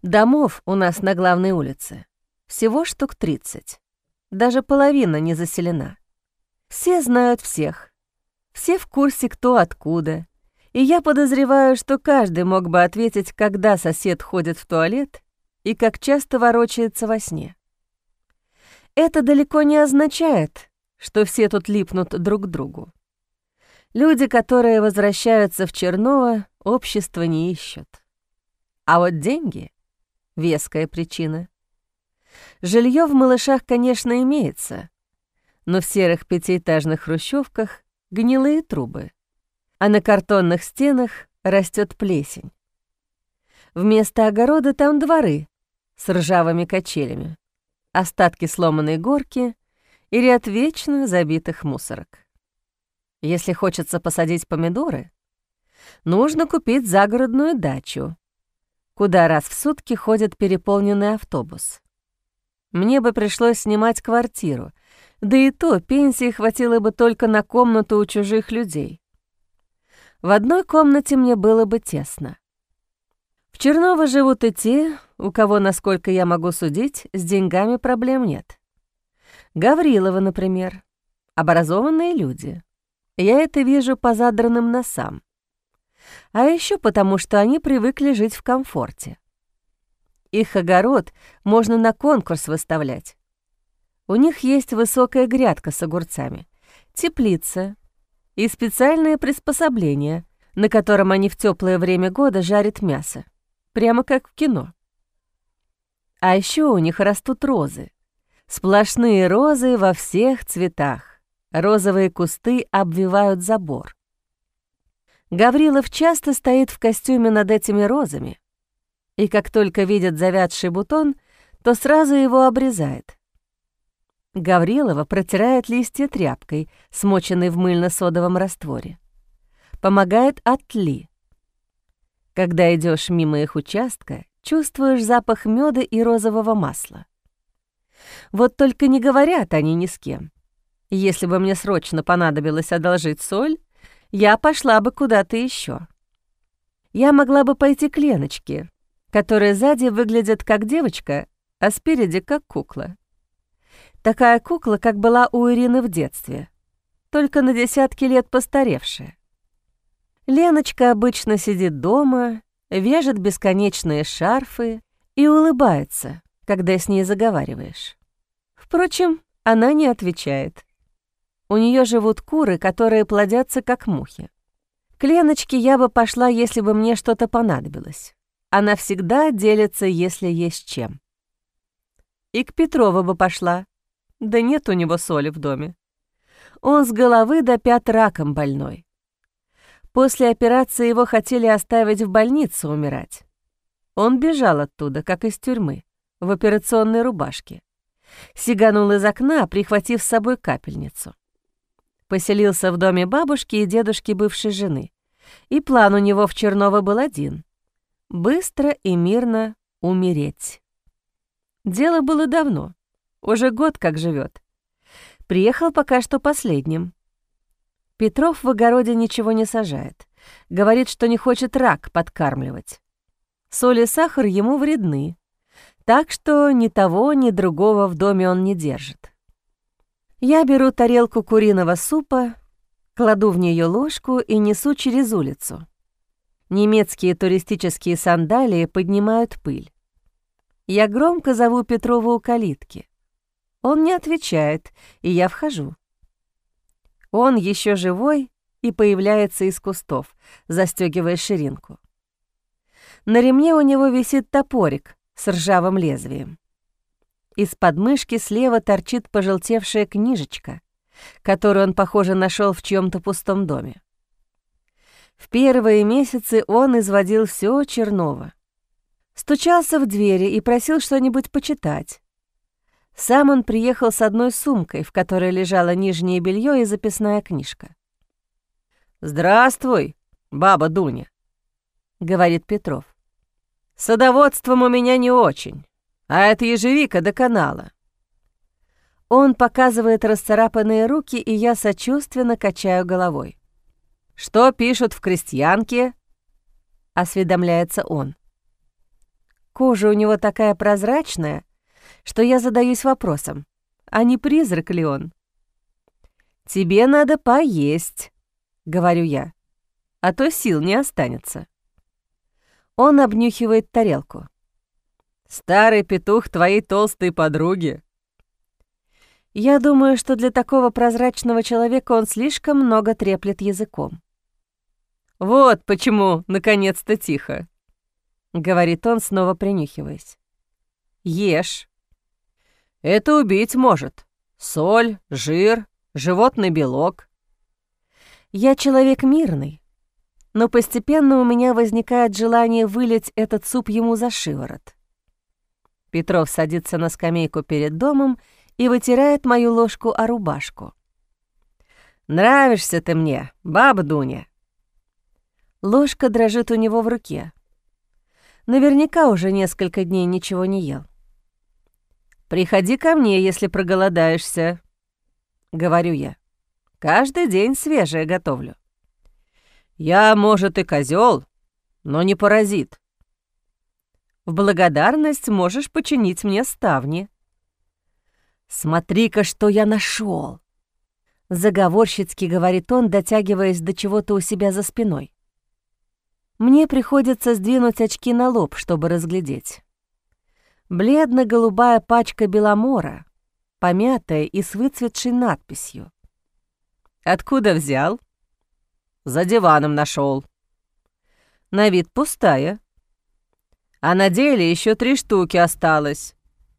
Домов у нас на главной улице всего штук 30. Даже половина не заселена. Все знают всех. Все в курсе, кто откуда. И я подозреваю, что каждый мог бы ответить, когда сосед ходит в туалет и как часто ворочается во сне. Это далеко не означает, что все тут липнут друг к другу. Люди, которые возвращаются в Черново, общество не ищут. А вот деньги — веская причина. Жилье в Малышах, конечно, имеется, но в серых пятиэтажных хрущевках гнилые трубы, а на картонных стенах растет плесень. Вместо огорода там дворы с ржавыми качелями, остатки сломанной горки и ряд вечно забитых мусорок. Если хочется посадить помидоры, нужно купить загородную дачу, куда раз в сутки ходит переполненный автобус. Мне бы пришлось снимать квартиру, да и то пенсии хватило бы только на комнату у чужих людей. В одной комнате мне было бы тесно. В Черново живут и те, у кого, насколько я могу судить, с деньгами проблем нет. Гаврилова, например, образованные люди. Я это вижу по задранным носам. А еще потому, что они привыкли жить в комфорте. Их огород можно на конкурс выставлять. У них есть высокая грядка с огурцами, теплица и специальное приспособление, на котором они в теплое время года жарят мясо, прямо как в кино. А еще у них растут розы. Сплошные розы во всех цветах. Розовые кусты обвивают забор. Гаврилов часто стоит в костюме над этими розами, и как только видит завядший бутон, то сразу его обрезает. Гаврилова протирает листья тряпкой, смоченной в мыльно-содовом растворе. Помогает от тли. Когда идешь мимо их участка, чувствуешь запах меда и розового масла. Вот только не говорят они ни с кем. Если бы мне срочно понадобилось одолжить соль, я пошла бы куда-то еще. Я могла бы пойти к Леночке, которая сзади выглядит как девочка, а спереди как кукла. Такая кукла, как была у Ирины в детстве, только на десятки лет постаревшая. Леночка обычно сидит дома, вяжет бесконечные шарфы и улыбается, когда с ней заговариваешь. Впрочем, она не отвечает. У нее живут куры, которые плодятся как мухи. К Леночке я бы пошла, если бы мне что-то понадобилось. Она всегда делится, если есть чем. И к Петрову бы пошла. Да нет у него соли в доме. Он с головы до пят раком больной. После операции его хотели оставить в больнице умирать. Он бежал оттуда, как из тюрьмы, в операционной рубашке. Сиганул из окна, прихватив с собой капельницу. Поселился в доме бабушки и дедушки бывшей жены. И план у него в Черново был один — быстро и мирно умереть. Дело было давно, уже год как живет. Приехал пока что последним. Петров в огороде ничего не сажает. Говорит, что не хочет рак подкармливать. Соль и сахар ему вредны, так что ни того, ни другого в доме он не держит. Я беру тарелку куриного супа, кладу в нее ложку и несу через улицу. Немецкие туристические сандалии поднимают пыль. Я громко зову Петрова у калитки. Он не отвечает, и я вхожу. Он еще живой и появляется из кустов, застегивая ширинку. На ремне у него висит топорик с ржавым лезвием. Из подмышки слева торчит пожелтевшая книжечка, которую он, похоже, нашел в чьем-то пустом доме. В первые месяцы он изводил все Черново. Стучался в двери и просил что-нибудь почитать. Сам он приехал с одной сумкой, в которой лежало нижнее белье и записная книжка. «Здравствуй, баба Дуня», — говорит Петров. «Садоводством у меня не очень, а это ежевика до канала». Он показывает расцарапанные руки, и я сочувственно качаю головой. «Что пишут в «Крестьянке»?» — осведомляется он. Кожа у него такая прозрачная, что я задаюсь вопросом, а не призрак ли он? «Тебе надо поесть», — говорю я, «а то сил не останется». Он обнюхивает тарелку. «Старый петух твоей толстой подруги». Я думаю, что для такого прозрачного человека он слишком много треплет языком. «Вот почему, наконец-то, тихо», — говорит он, снова принюхиваясь. «Ешь. Это убить может. Соль, жир, животный белок». Я человек мирный, но постепенно у меня возникает желание вылить этот суп ему за шиворот. Петров садится на скамейку перед домом и вытирает мою ложку о рубашку. «Нравишься ты мне, баба Дуня». Ложка дрожит у него в руке. Наверняка уже несколько дней ничего не ел. «Приходи ко мне, если проголодаешься», — говорю я. «Каждый день свежее готовлю». «Я, может, и козёл, но не паразит». «В благодарность можешь починить мне ставни». «Смотри-ка, что я нашел! Заговорщицки говорит он, дотягиваясь до чего-то у себя за спиной. Мне приходится сдвинуть очки на лоб, чтобы разглядеть. Бледно-голубая пачка беломора, помятая и с выцветшей надписью. «Откуда взял?» «За диваном нашел. На вид пустая. А на деле еще 3 штуки осталось».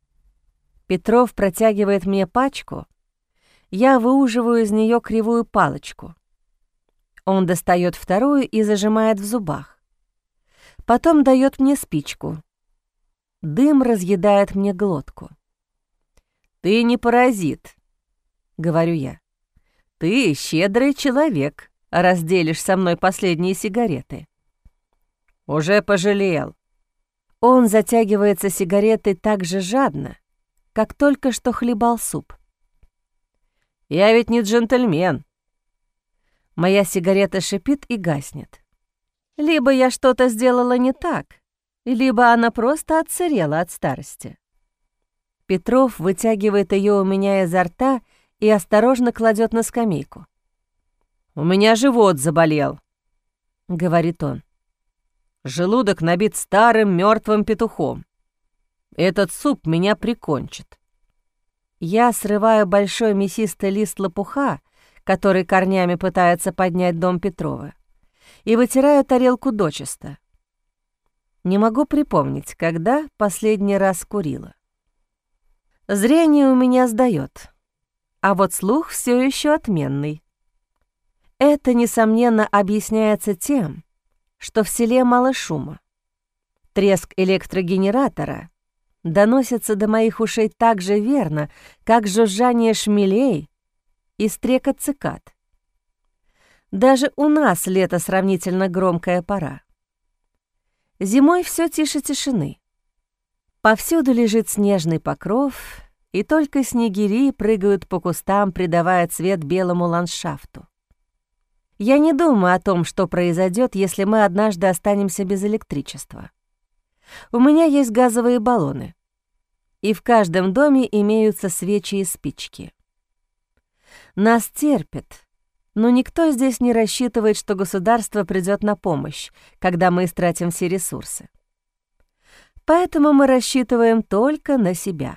Петров протягивает мне пачку. Я выуживаю из нее кривую палочку. Он достает вторую и зажимает в зубах. Потом дает мне спичку. Дым разъедает мне глотку. «Ты не паразит», — говорю я. «Ты щедрый человек, разделишь со мной последние сигареты». «Уже пожалел». Он затягивается сигаретой так же жадно, как только что хлебал суп. «Я ведь не джентльмен». Моя сигарета шипит и гаснет. Либо я что-то сделала не так, либо она просто отсырела от старости. Петров вытягивает ее у меня изо рта и осторожно кладет на скамейку. «У меня живот заболел», — говорит он. «Желудок набит старым мертвым петухом. Этот суп меня прикончит». Я срываю большой мясистый лист лопуха, который корнями пытается поднять дом Петрова, и вытираю тарелку дочисто. Не могу припомнить, когда последний раз курила. Зрение у меня сдаёт, а вот слух всё ещё отменный. Это, несомненно, объясняется тем, что в селе мало шума. Треск электрогенератора доносится до моих ушей так же верно, как жужжание шмелей и стрекот цикад. Даже у нас лето сравнительно громкая пора. Зимой всё тише тишины. Повсюду лежит снежный покров, и только снегири прыгают по кустам, придавая цвет белому ландшафту. Я не думаю о том, что произойдет, если мы однажды останемся без электричества. У меня есть газовые баллоны, и в каждом доме имеются свечи и спички. Нас терпят, но никто здесь не рассчитывает, что государство придёт на помощь, когда мы истратим все ресурсы. Поэтому мы рассчитываем только на себя.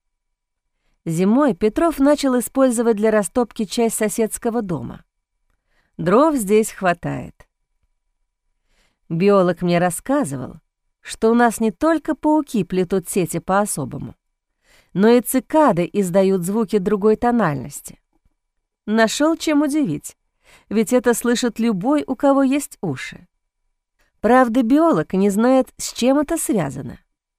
Зимой Петров начал использовать для растопки часть соседского дома. Дров здесь хватает. Биолог мне рассказывал, что у нас не только пауки плетут сети по-особому, но и цикады издают звуки другой тональности. Нашел чем удивить, ведь это слышит любой, у кого есть уши. Правда, биолог не знает, с чем это связано.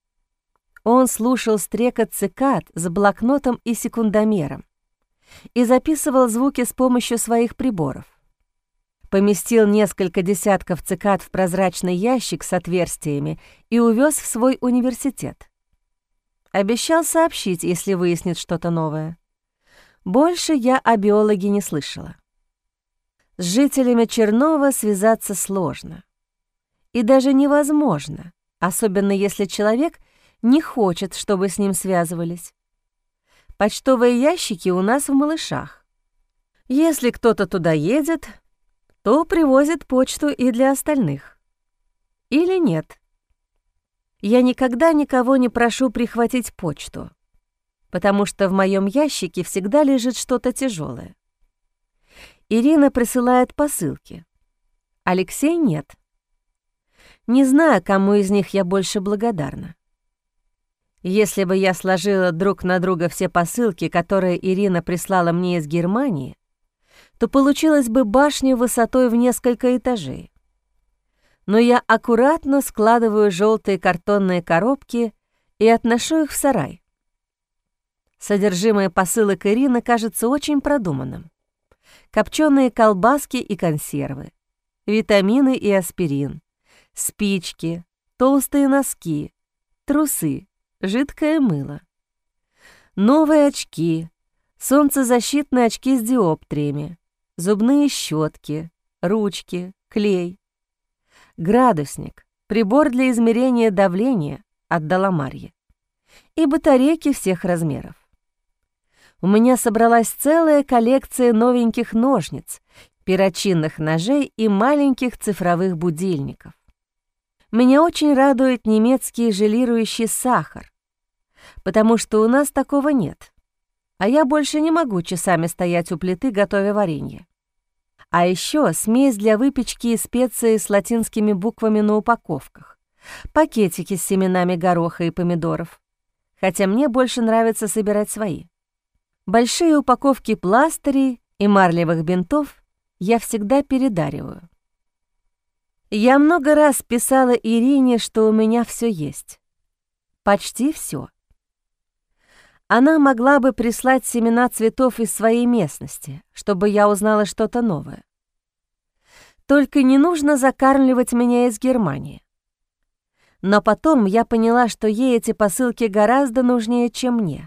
Он слушал стрекот цикад с блокнотом и секундомером и записывал звуки с помощью своих приборов. Поместил несколько десятков цикад в прозрачный ящик с отверстиями и увез в свой университет. Обещал сообщить, если выяснит что-то новое. Больше я о биологе не слышала. С жителями Чернова связаться сложно. И даже невозможно, особенно если человек не хочет, чтобы с ним связывались. Почтовые ящики у нас в Малышах. Если кто-то туда едет, то привозит почту и для остальных. Или нет. Я никогда никого не прошу прихватить почту, потому что в моем ящике всегда лежит что-то тяжелое. Ирина присылает посылки. Алексей нет. Не знаю, кому из них я больше благодарна. Если бы я сложила друг на друга все посылки, которые Ирина прислала мне из Германии, то получилась бы башня высотой в несколько этажей. Но я аккуратно складываю желтые картонные коробки и отношу их в сарай. Содержимое посылок Ирины кажется очень продуманным. Копченые колбаски и консервы, витамины и аспирин, спички, толстые носки, трусы, жидкое мыло. Новые очки, солнцезащитные очки с диоптриями, зубные щетки, ручки, клей, градусник, прибор для измерения давления, отдала Марье, и батарейки всех размеров. У меня собралась целая коллекция новеньких ножниц, перочинных ножей и маленьких цифровых будильников. Меня очень радует немецкий желирующий сахар, потому что у нас такого нет, а я больше не могу часами стоять у плиты, готовя варенье. А еще смесь для выпечки и специи с латинскими буквами на упаковках, пакетики с семенами гороха и помидоров, хотя мне больше нравится собирать свои. Большие упаковки пластырей и марлевых бинтов я всегда передариваю. Я много раз писала Ирине, что у меня все есть. Почти все. Она могла бы прислать семена цветов из своей местности, чтобы я узнала что-то новое. Только не нужно закармливать меня из Германии. Но потом я поняла, что ей эти посылки гораздо нужнее, чем мне.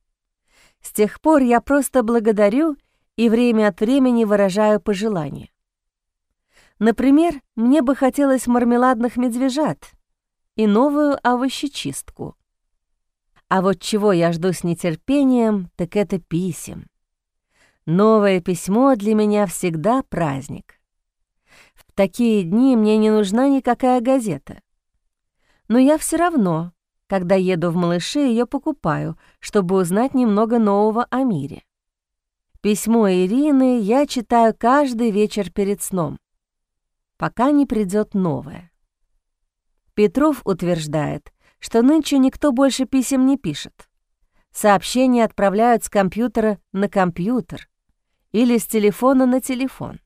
С тех пор я просто благодарю и время от времени выражаю пожелания. Например, мне бы хотелось мармеладных медвежат и новую овощечистку. А вот чего я жду с нетерпением, так это писем. Новое письмо для меня всегда праздник. В такие дни мне не нужна никакая газета. Но я все равно, когда еду в Малыши, ее покупаю, чтобы узнать немного нового о мире. Письмо Ирины я читаю каждый вечер перед сном, пока не придет новое. Петров утверждает, что нынче никто больше писем не пишет. Сообщения отправляют с компьютера на компьютер или с телефона на телефон.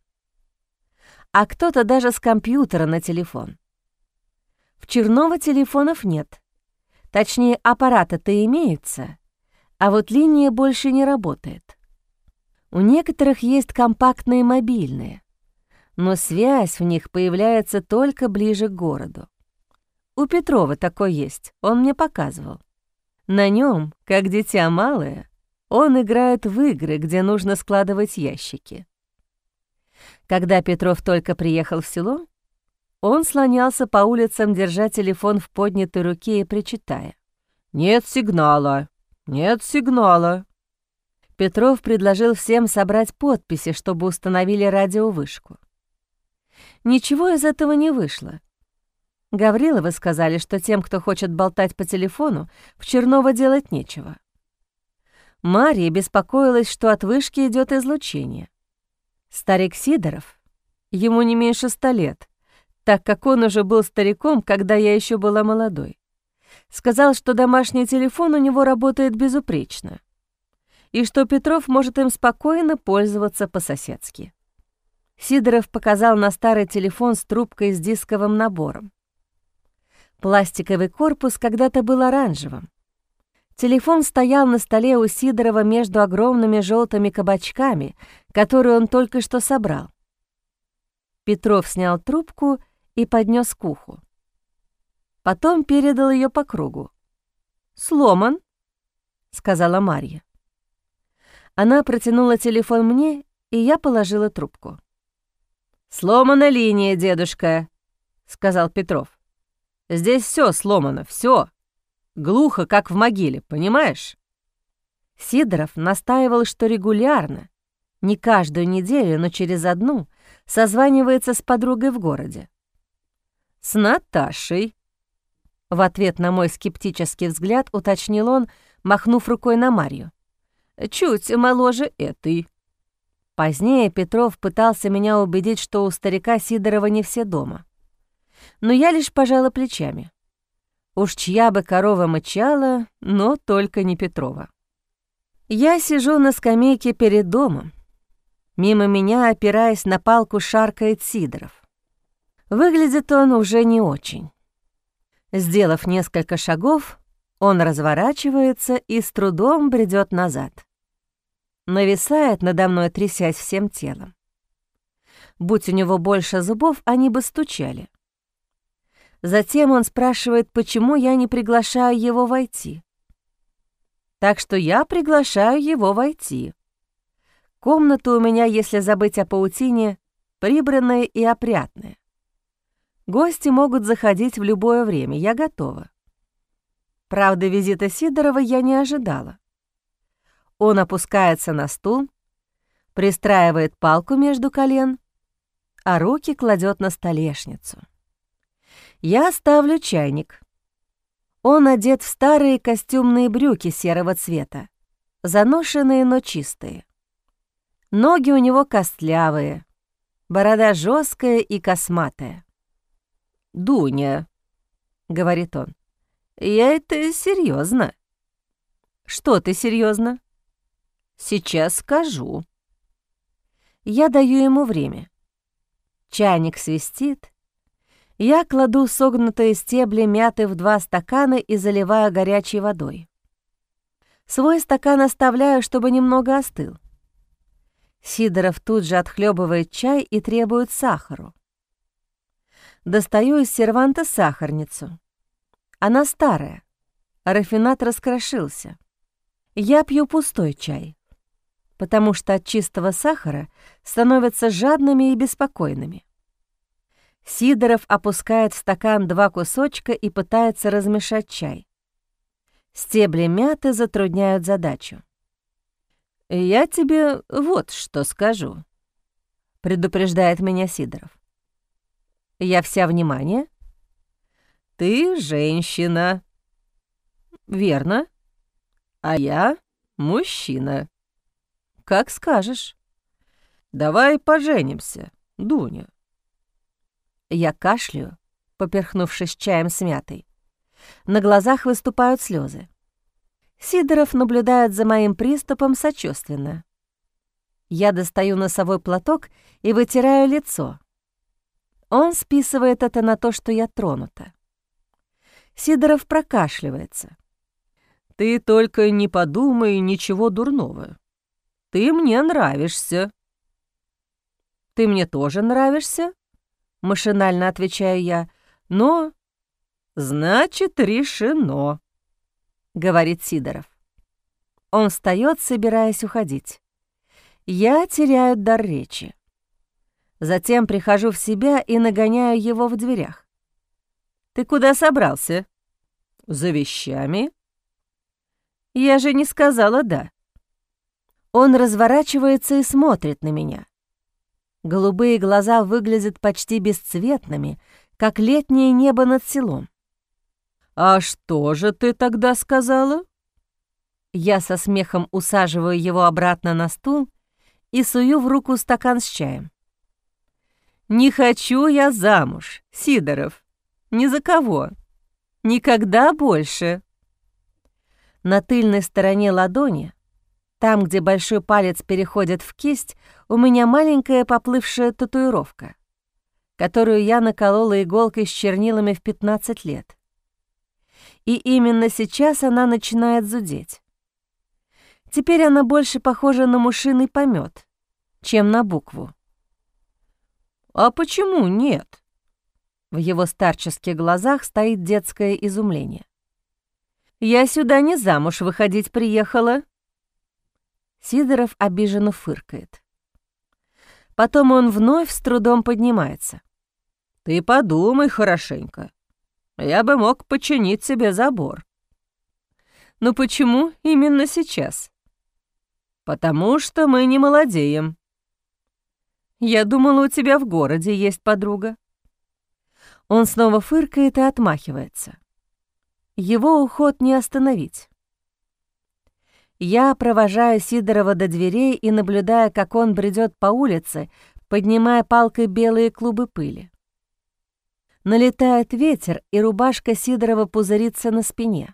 А кто-то даже с компьютера на телефон. В Чернова телефонов нет. Точнее, аппараты-то имеются, а вот линия больше не работает. У некоторых есть компактные мобильные, но связь в них появляется только ближе к городу. У Петрова такой есть, он мне показывал. На нем, как дитя малое, он играет в игры, где нужно складывать ящики. Когда Петров только приехал в село, он слонялся по улицам, держа телефон в поднятой руке и причитая: «Нет сигнала! Нет сигнала!» Петров предложил всем собрать подписи, чтобы установили радиовышку. Ничего из этого не вышло. Гавриловы сказали, что тем, кто хочет болтать по телефону, в Черново делать нечего. Марья беспокоилась, что от вышки идет излучение. Старик Сидоров, ему не меньше 100 лет, так как он уже был стариком, когда я еще была молодой, сказал, что домашний телефон у него работает безупречно и что Петров может им спокойно пользоваться по-соседски. Сидоров показал на старый телефон с трубкой с дисковым набором. Пластиковый корпус когда-то был оранжевым. Телефон стоял на столе у Сидорова между огромными желтыми кабачками, которые он только что собрал. Петров снял трубку и поднес к уху. Потом передал ее по кругу. «Сломан», — сказала Марья. Она протянула телефон мне, и я положила трубку. «Сломана линия, дедушка», — сказал Петров. Здесь все сломано, все. Глухо, как в могиле, понимаешь? Сидоров настаивал, что регулярно, не каждую неделю, но через одну, созванивается с подругой в городе. «С Наташей», — в ответ на мой скептический взгляд уточнил он, махнув рукой на Марью. «Чуть моложе этой». Позднее Петров пытался меня убедить, что у старика Сидорова не все дома. Но я лишь пожала плечами. Уж чья бы корова мычала, но только не Петрова. Я сижу на скамейке перед домом. Мимо меня, опираясь на палку, шаркает Сидоров. Выглядит он уже не очень. Сделав несколько шагов, он разворачивается и с трудом бредет назад. Нависает надо мной, трясясь всем телом. Будь у него больше зубов, они бы стучали. Затем он спрашивает, почему я не приглашаю его войти. Так что я приглашаю его войти. Комната у меня, если забыть о паутине, прибранная и опрятная. Гости могут заходить в любое время, я готова. Правда, визита Сидорова я не ожидала. Он опускается на стул, пристраивает палку между колен, а руки кладет на столешницу. Я ставлю чайник. Он одет в старые костюмные брюки серого цвета, заношенные, но чистые. Ноги у него костлявые, борода жесткая и косматая. «Дуня», — говорит он, — «я это серьезно». «Что ты серьезно? «Сейчас скажу». Я даю ему время. Чайник свистит. Я кладу согнутые стебли мяты в 2 стакана и заливаю горячей водой. Свой стакан оставляю, чтобы немного остыл. Сидоров тут же отхлебывает чай и требует сахару. Достаю из серванта сахарницу. Она старая, рафинад раскрошился. Я пью пустой чай, потому что от чистого сахара становятся жадными и беспокойными. Сидоров опускает в стакан 2 кусочка и пытается размешать чай. Стебли мяты затрудняют задачу. «Я тебе вот что скажу», — предупреждает меня Сидоров. «Я вся внимание?» «Ты женщина». «Верно. А я мужчина». «Как скажешь». «Давай поженимся, Дуня». Я кашляю, поперхнувшись чаем с мятой. На глазах выступают слезы. Сидоров наблюдает за моим приступом сочувственно. Я достаю носовой платок и вытираю лицо. Он списывает это на то, что я тронута. Сидоров прокашливается. «Ты только не подумай ничего дурного. Ты мне нравишься». «Ты мне тоже нравишься?» — машинально отвечаю я. «Но...» «Значит, решено», — говорит Сидоров. Он встаёт, собираясь уходить. Я теряю дар речи. Затем прихожу в себя и нагоняю его в дверях. «Ты куда собрался?» «За вещами». «Я же не сказала «да». Он разворачивается и смотрит на меня. Голубые глаза выглядят почти бесцветными, как летнее небо над селом. «А что же ты тогда сказала?» Я со смехом усаживаю его обратно на стул и сую в руку стакан с чаем. «Не хочу я замуж, Сидоров. Ни за кого. Никогда больше». На тыльной стороне ладони, там, где большой палец переходит в кисть, у меня маленькая поплывшая татуировка, которую я наколола иголкой с чернилами в 15 лет. И именно сейчас она начинает зудеть. Теперь она больше похожа на мышиный помет, чем на букву. «А почему нет?» В его старческих глазах стоит детское изумление. «Я сюда не замуж выходить приехала». Сидоров обиженно фыркает. Потом он вновь с трудом поднимается. «Ты подумай хорошенько. я бы мог починить себе забор». «Но почему именно сейчас?» «Потому что мы не молодеем». «Я думала, у тебя в городе есть подруга». Он снова фыркает и отмахивается. Его уход не остановить. Я провожаю Сидорова до дверей и наблюдаю, как он бредет по улице, поднимая палкой белые клубы пыли. Налетает ветер, и рубашка Сидорова пузырится на спине.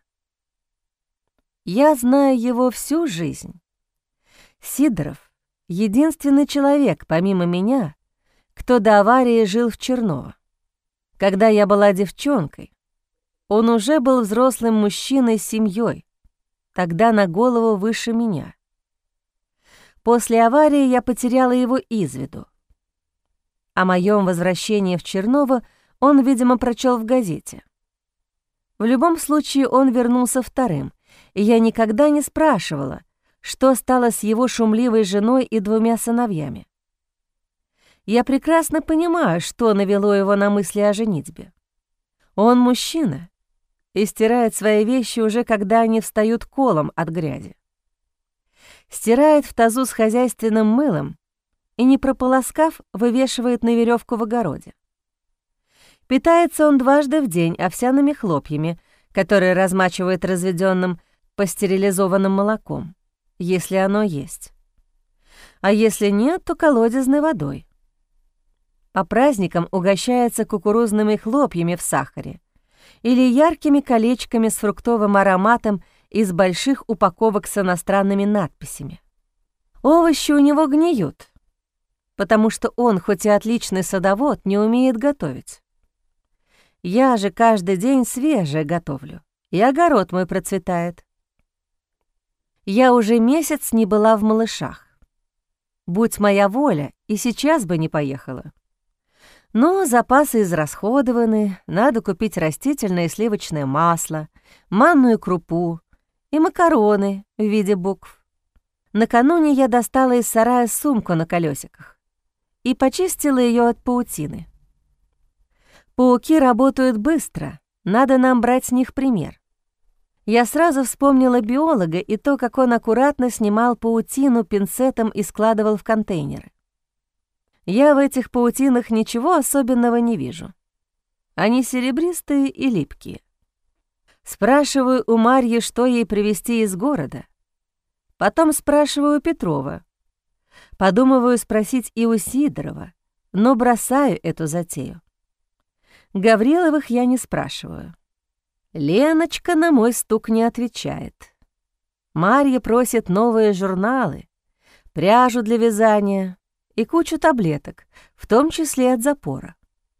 Я знаю его всю жизнь. Сидоров — единственный человек, помимо меня, кто до аварии жил в Черново. Когда я была девчонкой, он уже был взрослым мужчиной с семьей, тогда на голову выше меня. После аварии я потеряла его из виду. О моем возвращении в Черново он, видимо, прочел в газете. В любом случае он вернулся вторым, и я никогда не спрашивала, что стало с его шумливой женой и 2 сыновьями. Я прекрасно понимаю, что навело его на мысли о женитьбе. Он мужчина и стирает свои вещи уже когда они встают колом от грязи. Стирает в тазу с хозяйственным мылом и, не прополоскав, вывешивает на веревку в огороде. Питается он 2 раза в день овсяными хлопьями, которые размачивает разведенным пастерилизованным молоком, если оно есть. А если нет, то колодезной водой. По праздникам угощается кукурузными хлопьями в сахаре или яркими колечками с фруктовым ароматом из больших упаковок с иностранными надписями. Овощи у него гниют, потому что он, хоть и отличный садовод, не умеет готовить. Я же каждый день свежее готовлю, и огород мой процветает. Я уже месяц не была в Малышах. Будь моя воля, и сейчас бы не поехала. Но запасы израсходованы, надо купить растительное и сливочное масло, манную крупу и макароны в виде букв. Накануне я достала из сарая сумку на колесиках и почистила ее от паутины. Пауки работают быстро, надо нам брать с них пример. Я сразу вспомнила биолога и то, как он аккуратно снимал паутину пинцетом и складывал в контейнеры. Я в этих паутинах ничего особенного не вижу. Они серебристые и липкие. Спрашиваю у Марьи, что ей привезти из города. Потом спрашиваю у Петрова. Подумываю спросить и у Сидорова, но бросаю эту затею. Гавриловых я не спрашиваю. Леночка на мой стук не отвечает. Марья просит новые журналы, пряжу для вязания и кучу таблеток, в том числе от запора.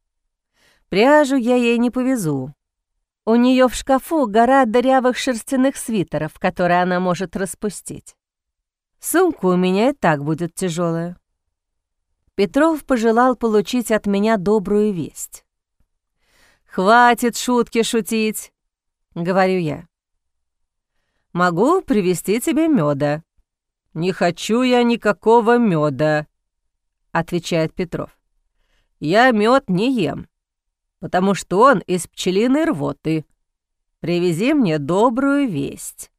Пряжу я ей не повезу. У нее в шкафу гора дырявых шерстяных свитеров, которые она может распустить. Сумка у меня и так будет тяжелая. Петров пожелал получить от меня добрую весть. «Хватит шутки шутить», — говорю я. «Могу привезти тебе меда». «Не хочу я никакого меда», — отвечает Петров. «Я мед не ем, потому что он из пчелиной рвоты. Привези мне добрую весть».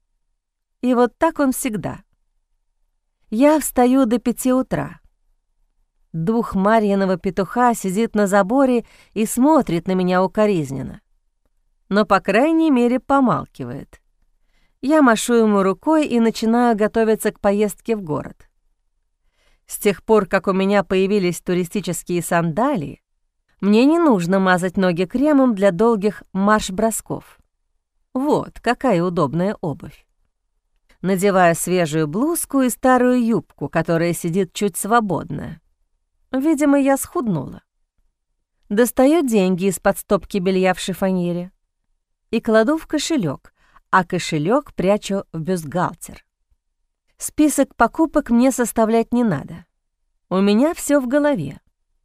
И вот так он всегда. Я встаю до 5 утра. Дух Марьиного петуха сидит на заборе и смотрит на меня укоризненно. Но, по крайней мере, помалкивает. Я машу ему рукой и начинаю готовиться к поездке в город. С тех пор, как у меня появились туристические сандалии, мне не нужно мазать ноги кремом для долгих марш-бросков. Вот какая удобная обувь. Надеваю свежую блузку и старую юбку, которая сидит чуть свободно. Видимо, я схуднула. Достаю деньги из-под стопки белья в шифоньере и кладу в кошелек, а кошелек прячу в бюстгальтер. Список покупок мне составлять не надо. У меня все в голове.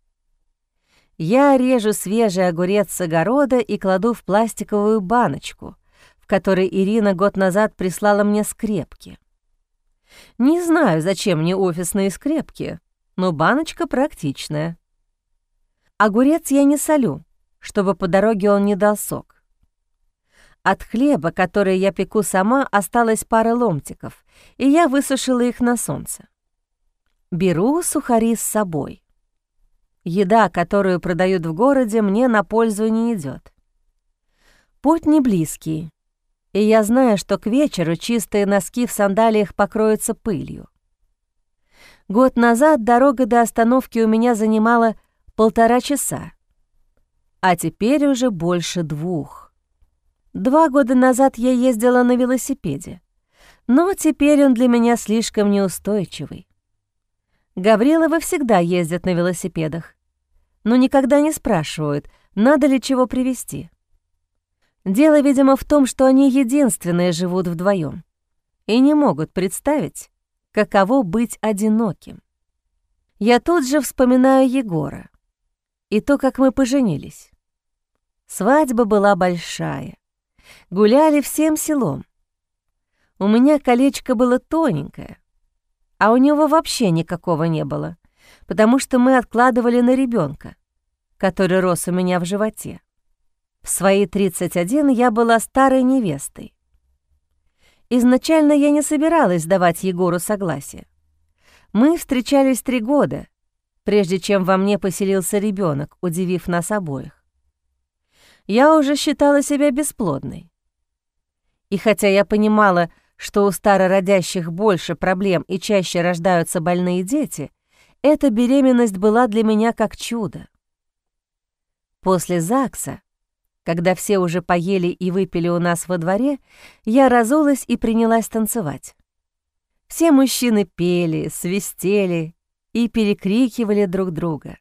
Я режу свежий огурец с огорода и кладу в пластиковую баночку, в которой Ирина год назад прислала мне скрепки. Не знаю, зачем мне офисные скрепки, но баночка практичная. Огурец я не солю, чтобы по дороге он не дал сок. От хлеба, который я пеку сама, осталось пара ломтиков, и я высушила их на солнце. Беру сухари с собой. Еда, которую продают в городе, мне на пользу не идет. Путь не близкий, и я знаю, что к вечеру чистые носки в сандалиях покроются пылью. Год назад дорога до остановки у меня занимала 1,5 часа, а теперь уже больше 2. 2 года назад я ездила на велосипеде, но теперь он для меня слишком неустойчивый. Гавриловы всегда ездят на велосипедах, но никогда не спрашивают, надо ли чего привезти. Дело, видимо, в том, что они единственные живут вдвоем и не могут представить, каково быть одиноким. Я тут же вспоминаю Егора и то, как мы поженились. Свадьба была большая, гуляли всем селом. У меня колечко было тоненькое, а у него вообще никакого не было, потому что мы откладывали на ребенка, который рос у меня в животе. В свои 31 я была старой невестой. Изначально я не собиралась давать Егору согласие. Мы встречались 3 года, прежде чем во мне поселился ребенок, удивив нас обоих. Я уже считала себя бесплодной. И хотя я понимала, что у старородящих больше проблем и чаще рождаются больные дети, эта беременность была для меня как чудо. После ЗАГСа, когда все уже поели и выпили у нас во дворе, я разулась и принялась танцевать. Все мужчины пели, свистели и перекрикивали друг друга.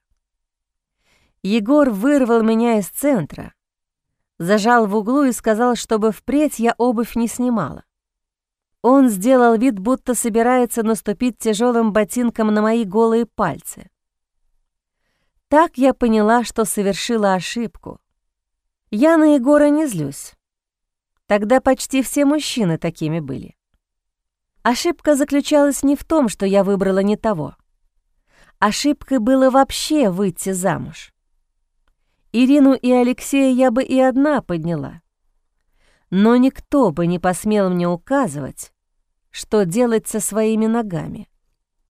Егор вырвал меня из центра, зажал в углу и сказал, чтобы впредь я обувь не снимала. Он сделал вид, будто собирается наступить тяжелым ботинком на мои голые пальцы. Так я поняла, что совершила ошибку. Я на Егора не злюсь. Тогда почти все мужчины такими были. Ошибка заключалась не в том, что я выбрала не того. Ошибкой было вообще выйти замуж. Ирину и Алексея я бы и одна подняла. Но никто бы не посмел мне указывать, что делать со своими ногами.